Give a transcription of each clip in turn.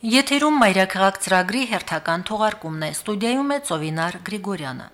Եթերում մայրաքաղաք ծրագրի հերթական թողարկումն է, ստուդիայում է Ծովինար Գրիգորյանը։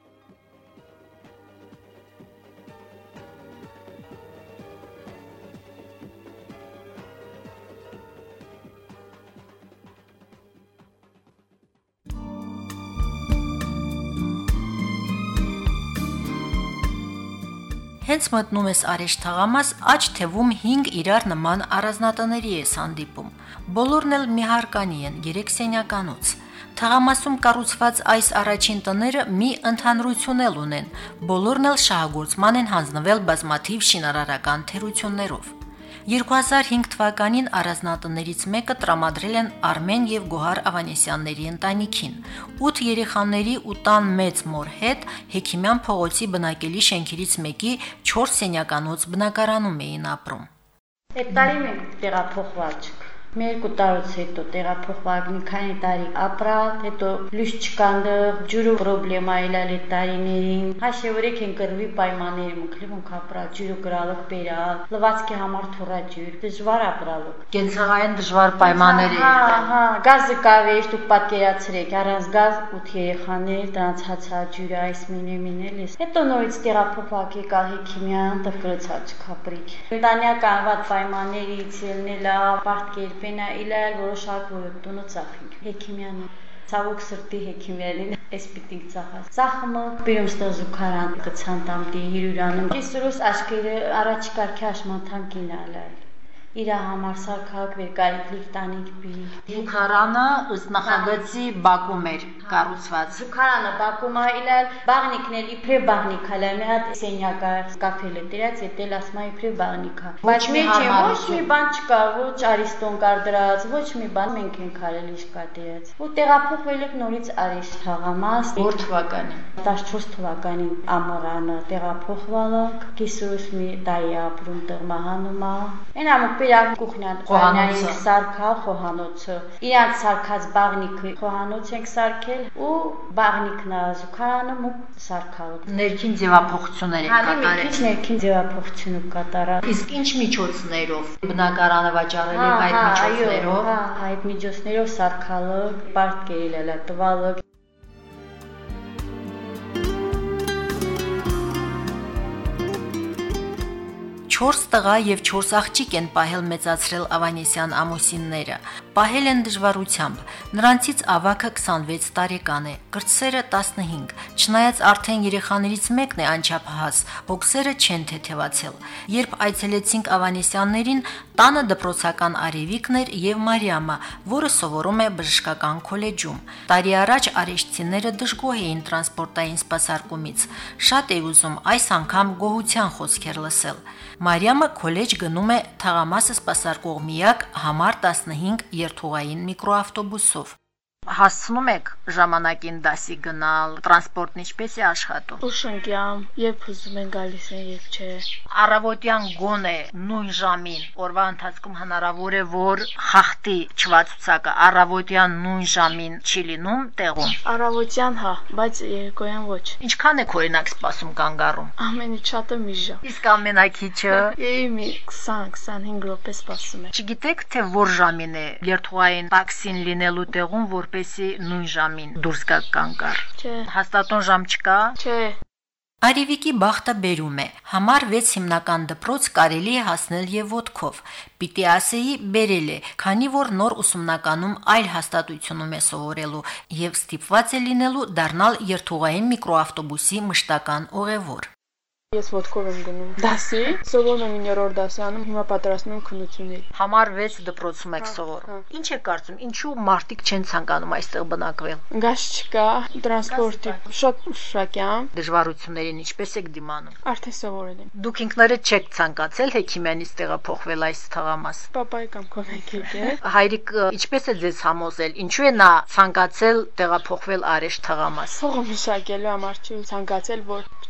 Հենց մտնում ես արեշտ թաղամաս, աջ թևում 5 իրար նման առանձնատների ես հանդիպում։ Բոլորն էլ միհարկանի են, 3 սենյականոց։ Թաղամասում կառուցված այս առաջին տները մի ընդհանրություն էլ ունեն։ Բոլորն էլ շահագործման են հանձնվել բազմաթիվ շինարարական թերություններով։ 2005 թվականին առանձնատներից մեկը տրամադրել են Արմեն եւ Գոհար Ավանեսյանների ընտանիքին։ 8 երեխաների ու տան մեծ մոր հետ Հեքիմյան փողոցի բնակելի շենքերից մեկի 4 սենյականոց բնակարանում էին ապրում։ Այդ տարի մենք տեղափոխվել չենք։ Մեր 2 տարուց հետո տեղափոխվակ մի քանի տարի ապրալ, հետո լույս չկանդը, ջուրու պրոբլեմա էլ այդ տարիներին։ Հաշեվրեք են կրվի պայմանների մուքլիվ ունք ապրալ, ջուրու գրալով բերալ, լվացքի համար թուրաջյուր, դժվար ապրալով։ Կենցաղային դժվար պայմանների։ Հա, գազը կավեր, դուք պատկերացրեք, առանց գազ 8 երեխաներ, դրանց հացա ջուրը այս մինել էս։ Հետո նորից տեղափոխվակ եկալ Հեքիմյան, դրկրոցա չքապրիկ։ Ընտանյակ անվատ պայմաններից ելնելա, պարտքեր Բենա իլալ որոշակ որ տունը ծախինք Հեքիմյանը ցավոք սրտի Հեքիմյանին էս պիտի ծախած ծախումը բերում ստոզուքարան կցանտամտի հիրուրանում կիսուրս աշկերը առաջ կարգի աշմանդան կինալալ իրա համար սարքակ վերկայք լիվտանիկ բի Զուքարանը ըստ նախագծի Բաքում էր կառուցված Զուքարանը Բաքում այլալ բաղնիկներ իբրև բաղնիկալ մի հատ սենյակա կաֆելը դրած էտել ասմա իբրև բաղնիկա բայց ոչ մի բան չկա ոչ արիստոն կար դրած ոչ մի բան մենք ենք արել իշկա դրած ու տեղափոխվել եք նորից արիշտ թաղամաս որ թվականին 14 թվականին ամառանը տեղափոխվել ենք կիսուրս մի տարի ապրում տղմահանումա այնա Պերակ կուխնյան խոհանոցը սարքա խոհանոցը իրանց սարքած բաղնիկը խոհանոց ենք սարքել ու բաղնիկնա զուքարանը մուկ սարքալ ներքին ձևափոխություններ են կատարել քիչ ներքին ձևափոխություն կատարել իսկ ինչ միջոցներով բնակարանը վաճառել եք այդ միջոցներով հա այդ միջոցներով սարքալը պարտքերել էլա տվալը 4 տղա եւ 4 աղջիկ են պահել մեծացրել Ավանեսյան ամուսինները։ Պահել են դժվարությամբ։ Նրանցից ավագը 26 տարեկան է, կրտսերը 15։ Չնայած արդեն երեխաներից մեկն է անչափահաս, հոգսերը չեն թեթևացել։ Երբ այցելեցինք Ավանեսյաններին, տանը դպրոցական Արևիկն էր եւ Մարիամը, որը սովորում է բժշկական քոլեջում։ Տարի առաջ արեշտցիները դժգոհ էին տրանսպորտային սպասարկումից։ Շատ է ուզում այս անգամ գոհության խոսքեր լսել։ Մարիամը քոլեջ գնում է թաղամասը սպասարկող միակ համար 15 երթուղային միկրոավտոբուսով։ Հասցնում եք ժամանակին դասի գնալ, տրանսպորտն ինչպես է աշխատում։ Ուշընկյամ, երբ ուզում են գալիս են, երբ չէ։ Առավոտյան գոնե նույն ժամին, օրվա ընթացքում հնարավոր է, որ խախտի չվացուցակը առավոտյան նույն ժամին չի լինում տեղում։ Առավոտյան հա, բայց երեկոյան ոչ։ Ինչքան եք օրինակ սպասում կանգառում։ Ամենից շատը մի ժամ։ Իսկ ամենակիչը մի 20-25 րոպե սպասում է։ Չգիտեք, թե որ ժամին է երթուղային տաքսին լինելու տեղում, որպեսի նույն ժամին դուրս գաք կանգառ։ Չէ։ Հաստատուն ժամ չկա։ Չէ։ Արևիկի բախտը բերում է։ Համար 6 հիմնական դպրոց կարելի է հասնել եւ ոտքով։ Պիտի ասեի բերել է, քանի որ նոր ուսումնականում այլ հաստատությունում է սովորելու եւ ստիպված է լինելու դառնալ երթուղային միկրոավտոբուսի մշտական ուղևոր։ Ես ոտքով եմ գնում դասի, սովորում եմ 9-րդ դասանում, հիմա պատրաստում եմ քննությունների։ Համար 6 դպրոցում եք սովորում։ Ինչ եք կարծում, ինչու մարդիկ չեն ցանկանում այստեղ բնակվել։ Գազ չկա, տրանսպորտի շատ ուշակյամ։ Դժվարություններին ինչպես եք դիմանում։ Արդեն սովորել եմ։ Դուք ինքներդ չեք ցանկացել Հեքիմյանից տեղափոխվել այս թաղամաս։ Պապայի կամ կողմնակի է։ Հայրիկը ինչպես է ձեզ համոզել, ինչու է նա ցանկացել տեղափոխվել Արեշտ թաղամաս։ Փողը մշակելու համար չի ցանկացել, որ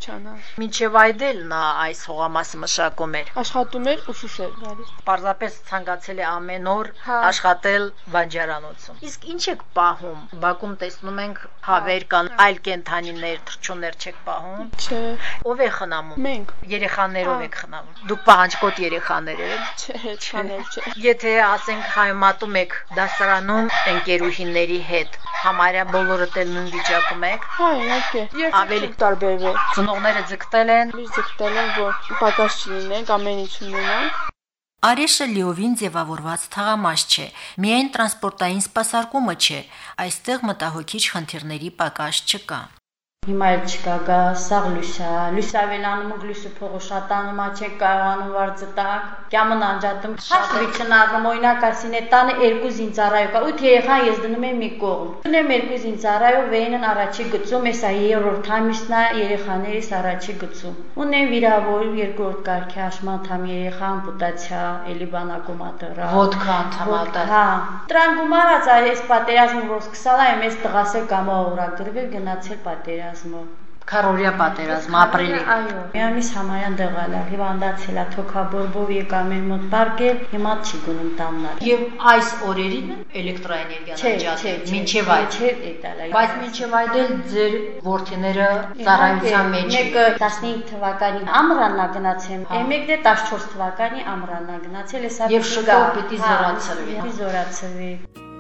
Քրչանա։ Մինչև այդ էլ նա այս հողամասը մշակում էր։ Աշխատում էր ու շուշ էր գալիս։ Պարզապես ցանկացել է ամեն օր աշխատել բանջարանոցում։ Իսկ ինչ եք պահում։ Բակում տեսնում ենք հավեր կան, այլ կենդանիներ, թռչուններ չեք պահում։ Չէ։ Ով է խնամում։ Մենք։ Երեխաներով եք խնամում։ Դուք պահանջկոտ երեխաներ եք։ Չէ, չանել չէ։ Եթե ասենք հայմատում եք դասարանում ընկերուհիների հետ, համարյա բոլորդ էլ նույն վիճակում եք։ Հա, իհարկե։ Ավելի տարբերվե։ Ծնողները ձգտել են։ Լույս ձգտել են, որ պակաս չլինենք, ամեն ինչ ունենանք։ Արեշը լիովին ձևավորված թաղամաս չէ, միայն տրանսպորտային սպասարկումը չէ, այստեղ մտահոգիչ խնդիրների պակաս չկա։ Հիմա էլ չկա գա, սաղ լույսավելանում ու լույսը փողը շատանում, չեք կարողանում վարձտակ, կյամն անջատում, շատ վիճնարնում, օրինակ ասին է տանը 2 զինծառայող կա, 8 երեխան ես դնում եմ մի կողմ։ Դնում եմ 2 զինծառայող, վեինն առաջի գծում, ես այ 3-րդ ամիսն է երեխաներիս առաջի գծում։ Ունեմ վիրավոր 2-րդ կարգի աշմանդամ երեխա, ամպուտացիա, էլի բանակում ատրա։ Ոդկա անդամատը։ Հա։ Դրան գումարած այս պատերազմը որ սկսալա եմ, ես տղասել կամ օրակ գրվել գնացել պատերազմ։ Քարորիա պատերազմ ապրիլի։ Այո, միամիս համարյան դեղալա, հիվանդացել է, թոքաբորբով եկա մեր մոտ պարկել, հիմա չի գնում տաննալ։ Եվ այս օրերին էլեկտրոէներգիան անջատել, մինչև այդ։ Բայց մինչև այդ էլ ձեր որդիները ծառայության մեջ են։ Մեկը 15 թվականի ամռանն է գնացել, մեկը 14 թվականի ամռանն է գնացել, հեսա Եվ շուտով պիտի զորացրվի։ Պիտի զորացրվի։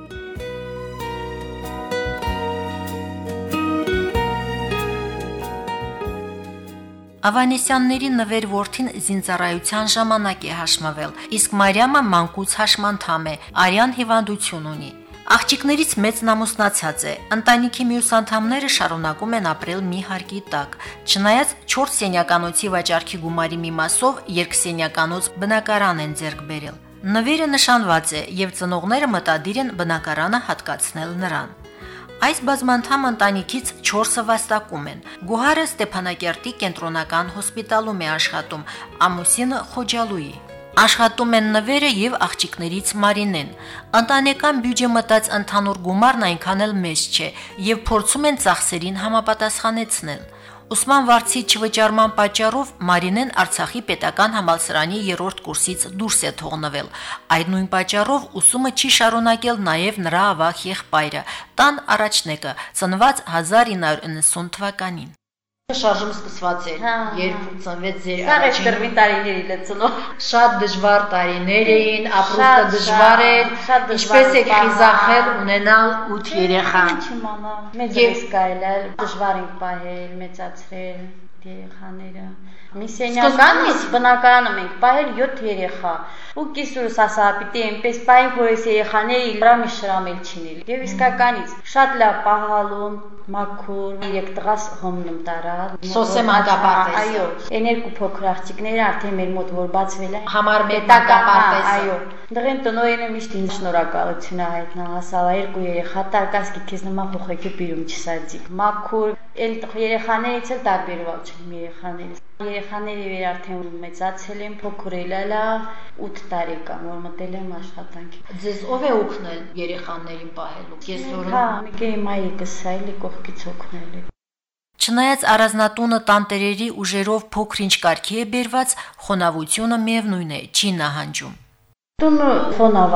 Ավանեսյանների նվեր որդին զինծառայության ժամանակ է հաշմվել, իսկ Մարիամը մանկուց հաշմանդամ է, արյան հիվանդություն ունի։ Աղջիկներից մեծն ամուսնացած է, ընտանիքի մյուս անդամները շարունակում են ապրել մի հարկի տակ, չնայած 4 սենյականոցի վաճառքի գումարի մի մասով երկսենյականոց բնակարան են ձեռք բերել։ Նվերը նշանված է եւ ծնողները մտադիր են բնակարանը հատկացնել նրան։ Այս բազմանդամ ընտանիքից 4-ը վաստակում են։ Գոհարը Ստեփանակերտի կենտրոնական հոսպիտալում է աշխատում, ամուսինը Խոջալուի։ Աշխատում են նվերը եւ աղջիկներից Մարինեն։ Ընտանեկան բյուջե մտած ընդհանուր գումարն այնքան էլ մեծ չէ եւ փորձում են ծախսերին համապատասխանեցնել։ Ուսման վարձի չվճարման պատճառով Մարինեն Արցախի պետական համալսարանի 3-րդ կուրսից դուրս է թողնվել։ Այդ նույն պատճառով ուսումը չի շարունակել նաև նրա ավագ եղբայրը, տան առաջնեկը, ծնված 1990 թվականին։ Շարժումը սկսված էր, երբ ծնվեց ձեր առաջին դրվի տարիների լծնով։ Շատ դժվար տարիներ էին, ապրուստը դժվար էր, ինչպես եք խիզախել ունենալ 8 երեխա։ Չիմանա, մեծ ռիսկ այլել, դժվար ենք պահել, մեծացրել երեխաները։ Մի սենյականից բնակարանը մենք պահել 7 երեխա։ Ու կիսուրս ասա պիտի այնպես պահենք, որ այս երեխաները իրար մի շրամել չինել։ Եվ իսկականից շատ լավ պահալում, մաքուր, 3 տղաս հոմնում տարա։ Սոսե մանկապարտեզ։ Այո, այն 2 փոքր աղջիկները արդեն մեր մոտ որ բացվել են։ Համար մանկապարտեզ։ Այո։ Դրեն տնօրենը միշտ ինձ շնորհակալություն հայտնա, ասала 2 երեխա տարկասկի քեզ նման խոխեքի բիրում չսadzիկ։ Մաքուր, այն երեխաներից էլ տարբերված չեմ երեխաներից։ Երեխաները վեր արդեն մեծացել են, փոքր էլա 8 տարեկան, որ մտել եմ աշխատանքի։ Ձեզ ով է օգնել երեխաներին պահելու։ Կեսօրը։ Հա, մի մայիկս այլի կողքից օգնել է։ Չնայած առանձնատունը տանտերերի ուժերով փոքր-ինչ կարգի է բերված, խոնավությունը միևնույն է, չի նահանջում։ Տունը խոնավ է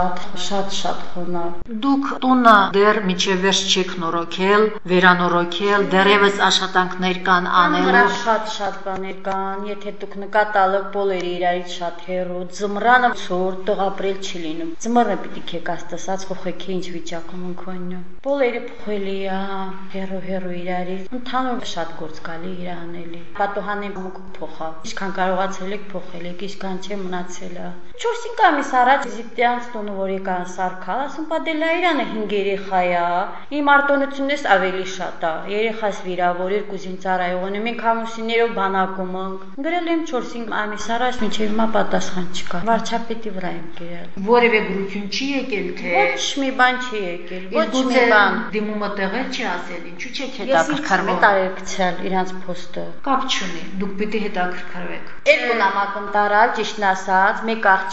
շատ խոնավ։ Դուք տունը դեռ միջև վերջ չեք նորոգել, վերանորոգել, դեռևս աշխատանքներ կան անելու։ Շատ բաներ կան, եթե դուք նկատալով բոլորը իրարից շատ հեռու, ձմռանը ցոր տղապրել չի լինում։ Ձմռը պիտի քեք աստասած խոխեքի ինչ վիճակում ընկոնյու։ Բոլորը փոխելի է, հեռու իրարից։ Ընդհանուր շատ գործ գալի իր անելի։ Պատոհանը մուկ փոխա։ Ինչքան կարողացել եք փոխել եք, ինչքան չէ մնացել է։ 4-5 ամիս առաջ Զիպտյանց տունը որ եկան սարքալ, ասում պատելա իրանը 5 երեխա է, իմ արտոնությունից ավելի շատ է, երեխաս վիրավոր, 2 զինծառայող ունեմ, մենք ամուսիններով բանակում ենք, գրել եմ 4-5 ամիս առաջ, մինչև հիմա պատասխան չկա, վարչապետի վրա եմ գրել։ Որևէ գրություն չի եկել, թե ոչ մի բան չի եկել, ոչ մի բան։ Դիմումը տեղել չի ասել, ինչու չեք հետաքրքրվում։ Ես տարեկցել իրանց փոստը։ Կապ չունի, դուք պիտի հետաքրքրվեք։ Երկու նամակում տարալ, ճիշտն ասած, մեկ աղջիկս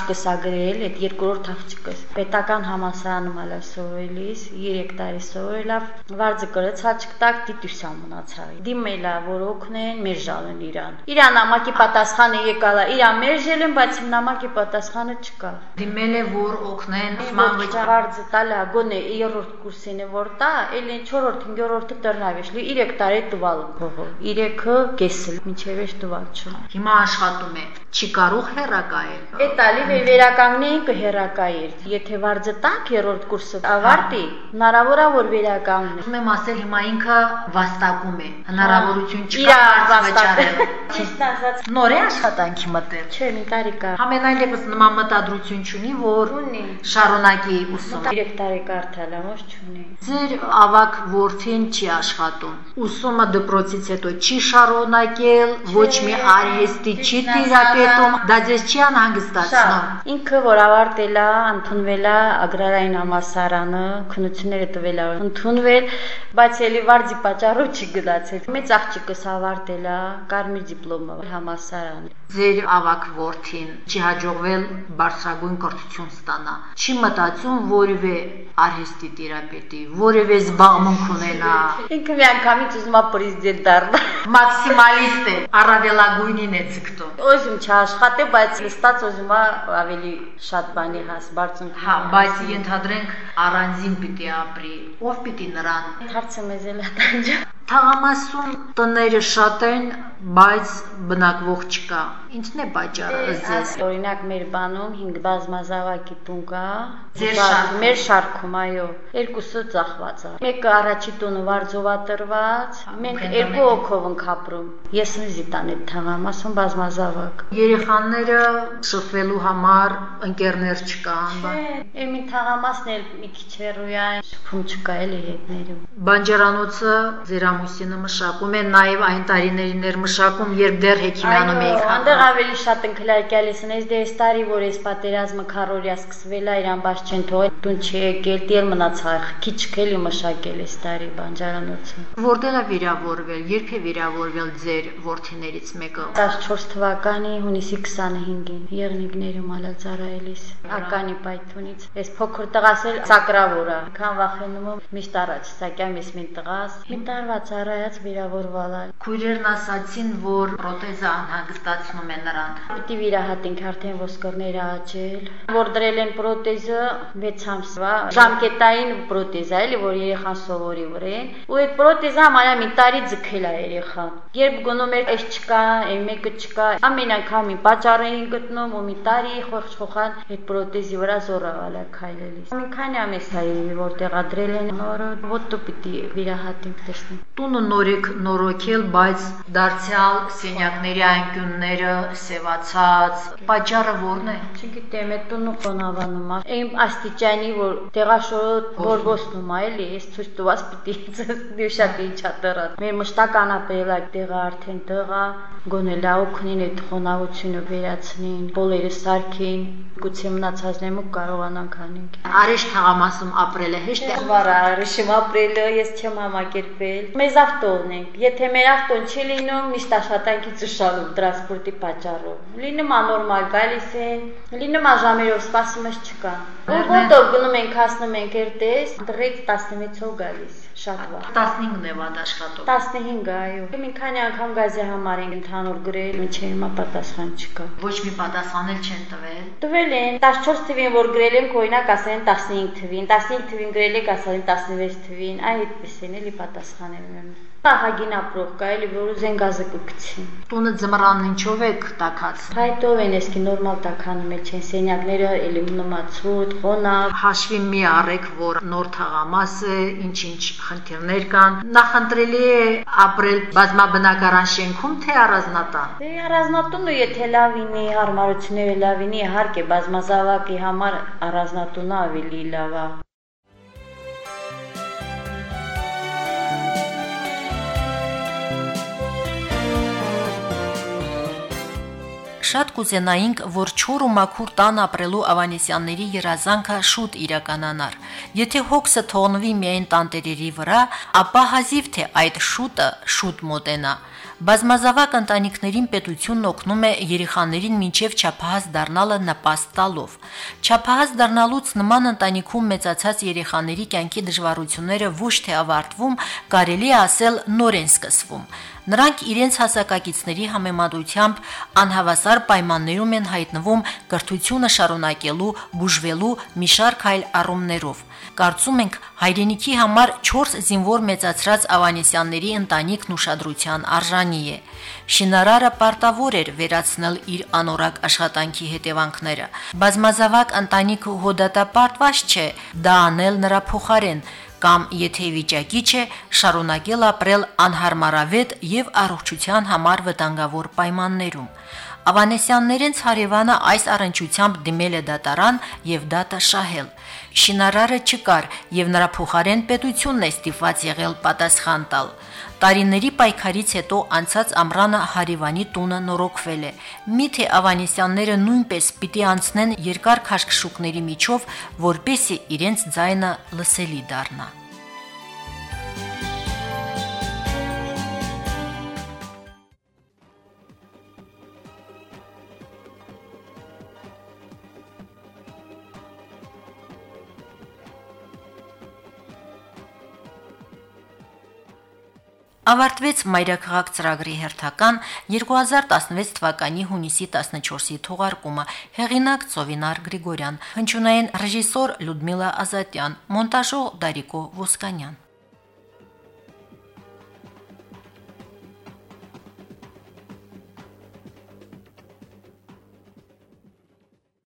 գրել այդ երկրորդ աղջիկս։ Պետական համալսարանում ալա սովորելիս 3 տարի սովորելավ, վարձը կրեց աղջիկ դիտուսա մնացա։ Դիմելա որ օգնեն մերժալն իրան։ Իրան նամակի պատասխանը եկալա, իրան մերժել են, բայց նամակի պատասխանը չկա։ Դիմել է որ օգնեն վարձը տալա գոնե 3-րդ կուրսին է որ տա, ելին 4-րդ, 5-րդը տրնավեշլի 3 տարի տվալ փողը։ 3-ը կեսել, մինչև էս տվալ չունի։ Հիմա աշխատում է, չի կարող հեռակայել։ Այդ ալի վերականգնեին կհեռակայել։ Եթե վարձը տանք 3-րդ կուրսը ավարտի, հնարավոր է որ վերականգնի։ Ուզում եմ ասել հիմա ինքը վաստակում է, հնարավորություն չկա վճարել։ Ճիշտ ասած, նոր է աշխատանքի մտել։ Չէ, մի տարի կա։ Համենայնդեպս նման մտադրություն չունի, որ շարունակի ուսումը։ 3 տարի կարդալա, ոչ չունի։ Ձեր ավակ որդին չի աշխատում։ Ուսումը դպրոցից հետո չի շարունակել, ոչ մի արհեստի չի տիրապետում, դա ձեզ չի անհանգստացնում։ Ինքը որ ավարտել է, ընդունվել է ագրարային համալսարանը, քննությունները տվել է, ընդունվել, բայց ելի վարձի պատճառով չի գնացել։ Մեծ աղջիկս ավարտել է, կարմիր դիպլոմով համալսարան։ Ձեր ավակ որդին չի հաջողվել բարձրագույն կրթություն ստանա։ Չի մտածում որևէ արհեստի տիրապետի, որևէ զբաղմունք ունենա։ Ինքը մի անգամից ուզում է պրեզիդենտ դառնա։ Մաքսիմալիստ է, առավելագույնին է ցկտում։ Ուզում չաշխատե, բայց լստած ուզում է ավելի շատ բանի հաս, բարձունք։ Հա, բայց ենթադրենք առանձին պիտի ապրի։ Ով պիտի նրան։ Հարցը մեզ էլ ատանջա։ Թաղամասում տները շատ են, բայց բնակվող չկա։ Ինչն է պատճառը ձեզ։ Օրինակ մեր բանում 5 բազմազավակի տուն կա։ Ձեր շարքում։ Մեր շարքում, այո, 2-ը ծախված է։ Մեկը առաջի տունը վարձով է տրված, մենք 2 հոգով ենք ապրում։ Ես նիզիտան այդ թաղամասում բազմազավակ։ Երեխաները շփվելու համար ընկերներ չկան։ Մի թաղամասն էլ մի քիչ հեռու է, շփում չկա էլի հետներում։ Բանջարանոցը ձեր ամուսինը մշակում է, նաև այն տարիներին էր մշակում, երբ դեռ հեքիմյանում էիք Այնտեղ ավելի շատ ընկլարկյալիս ունես, դե այս տարի, որ այս պատերազմը քարորիա սկսվել է, իրան բաց չեն թողել, տուն չի եկել, դիել մնացա, քիչ քելի մշակել այս տարի բանջարանոցը։ Որտեղ է վիրավորվել, երբ է վիրավորվել ձեր որդիներից մեկը։ 14 թվականի հունիսի 25-ին Եղնիկներում ալածարայելիս ականի պայթունից։ Այս փոքր տղաս էլ սակրավոր է, քան վախենում եմ միշտ առաջ սակյամ ես մին տղաս։ Մի տարվա ծառայած վիրավորվալ է։ Քույրերն ասացին, որ պրոթեզը անհանգստացնում է նրան։ Պիտի վիրահատենք արդեն ոսկորները աճել, որ դրել են պրոթեզը 6 ամսվա, ժամկետային պրոթեզ է, էլի որ երեխան սովորի վրեն, ու այդ պրոթեզը համարյա մի տարի ձգել է երեխան։ Երբ գնում էր այս չկա, այն մեկը չկա, ամեն անգամ մի պատճառ էին գտնում ու մի տարի խոխխոխան այդ պրոթեզի վրա զորավալ է քայլելիս։ Մի քանի ամիս է որտեղ դրել են նորը, ոտը պիտի վիրահատենք տեսնենք։ Տունը նորեք նորոգել, բայց դարձյալ սենյակների անկյունները սևացած, պատճառը որն է։ Չգիտեմ, այդ տունը խոնավանում է։ Այն աստիճանի, որ տեղաշորը բորբոսնում է, էլի, ես ցույց տված պիտի դյուշակի չատռա։ Մեր մշտական ապրելակ տեղը արդեն տեղա, գոնե լաուքնին այդ խոնավությունը վերացնին, բոլերը սարքին, գուցե մնացածներն ու կարողանանք անենք։ Արեշ թաղամասում ապրելը հեշտ է։ Վարա արեշում ապրելը ես չեմ համակերպել։ Մեզ ավտոն ենք։ Եթե մեր ավտոն չի լինում, միշտ աշխատանքից ուշանում տրանսպորտի պատճառով։ Լինում է նորմալ գալիս են, լինում է ժամերով սպասում ես չկա։ Ոտով գնում ենք, հասնում ենք երտես, դրեց 16-ով գալիս, շատ վաղ։ 15-ն է վատ աշխատում։ 15, այո։ Մի քանի անգամ գազի համար ենք ընդհանուր գրել, մինչև հիմա պատասխան չկա։ Ոչ մի պատասխան էլ չեն տվել։ Տվել են 14 թվին, որ գրել ենք, օրինակ ասեն 15 թվին, 15 թվին գրել եք, ասեն 16 թվին, այդպես են էլի պատասխանել ունեն։ Ահագին ապրող կա, էլի որ ուզեն գազը կգցին։ Տունը ձմռանն ինչով եք տաքած։ Փայտով են, էսքի նորմալ տաքանում էլ չեն, սենյակները էլի մնացուտ, խոնավ։ Հաշվի մի առեք, որ նոր թաղամաս է, ինչ-ինչ խնդիրներ կան։ Նախընտրելի է ապրել բազմաբնակարան շենքում, թե առանձնատան։ Դե առանձնատունը եթե լավ լինի, հարմարությունները լավ լինի, իհարկե բազմազավակի համար առանձնատունը ավելի լավ է։ շատ կուզենայինք, որ չոր ու մաքուր տան ապրելու Ավանեսյանների երազանքը շուտ իրականանար։ Եթե հոգսը թողնվի միայն տանտերերի վրա, ապա հազիվ թե այդ շուտը շուտ մոտենա։ Բազմազավակ ընտանիքներին պետությունն օգնում է երեխաներին մինչև չափահաս դառնալը նպաստ տալով։ Չափահաս դառնալուց նման ընտանիքում մեծացած երեխաների կյանքի դժվարությունները ոչ թե ավարտվում, կարելի է ասել նոր են սկսվում։ Նրանք իրենց հասակակիցների համեմատությամբ անհավասար պայմաններում են հայտնվում կրթությունը շարունակելու, բուժվելու մի շարք այլ առումներով։ Կարծում ենք, հայրենիքի համար 4 զինվոր մեծացրած Ավանեսյանների ընտանիքն ուշադրության արժանի է։ Շինարարը պարտավոր էր վերացնել իր անորակ աշխատանքի հետևանքները։ Բազմազավակ ընտանիքը հոդատապարտված չէ դա անել նրա փոխարեն, կամ եթե վիճակի չէ, շարունակել ապրել անհարմարավետ եւ առողջության համար վտանգավոր պայմաններում։ Ավանեսյաններենց հարևանը այս առընչությամբ դիմել է դատարան եւ դատը շահել։ Շինարարը չկար եւ նրա փոխարեն պետությունն է ստիպված եղել պատասխան տալ։ Տարիների պայքարից հետո անցած ամռանը հարևանի տունը նորոգվել է։ Միթե Ավանեսյանները նույնպես պիտի անցնեն երկար քաշքշուկների միջով, որպեսզի իրենց ձայնը լսելի դառնա։ Ավարտվեց Մայրաքաղաք ծրագրի հերթական 2016 թվականի հունիսի 14-ի թողարկումը։ Հեղինակ Ծովինար Գրիգորյան, հնչյունային ռեժիսոր Լյուդմիլա Ազատյան, մոնտաժող Դարիկո Ոսկանյան։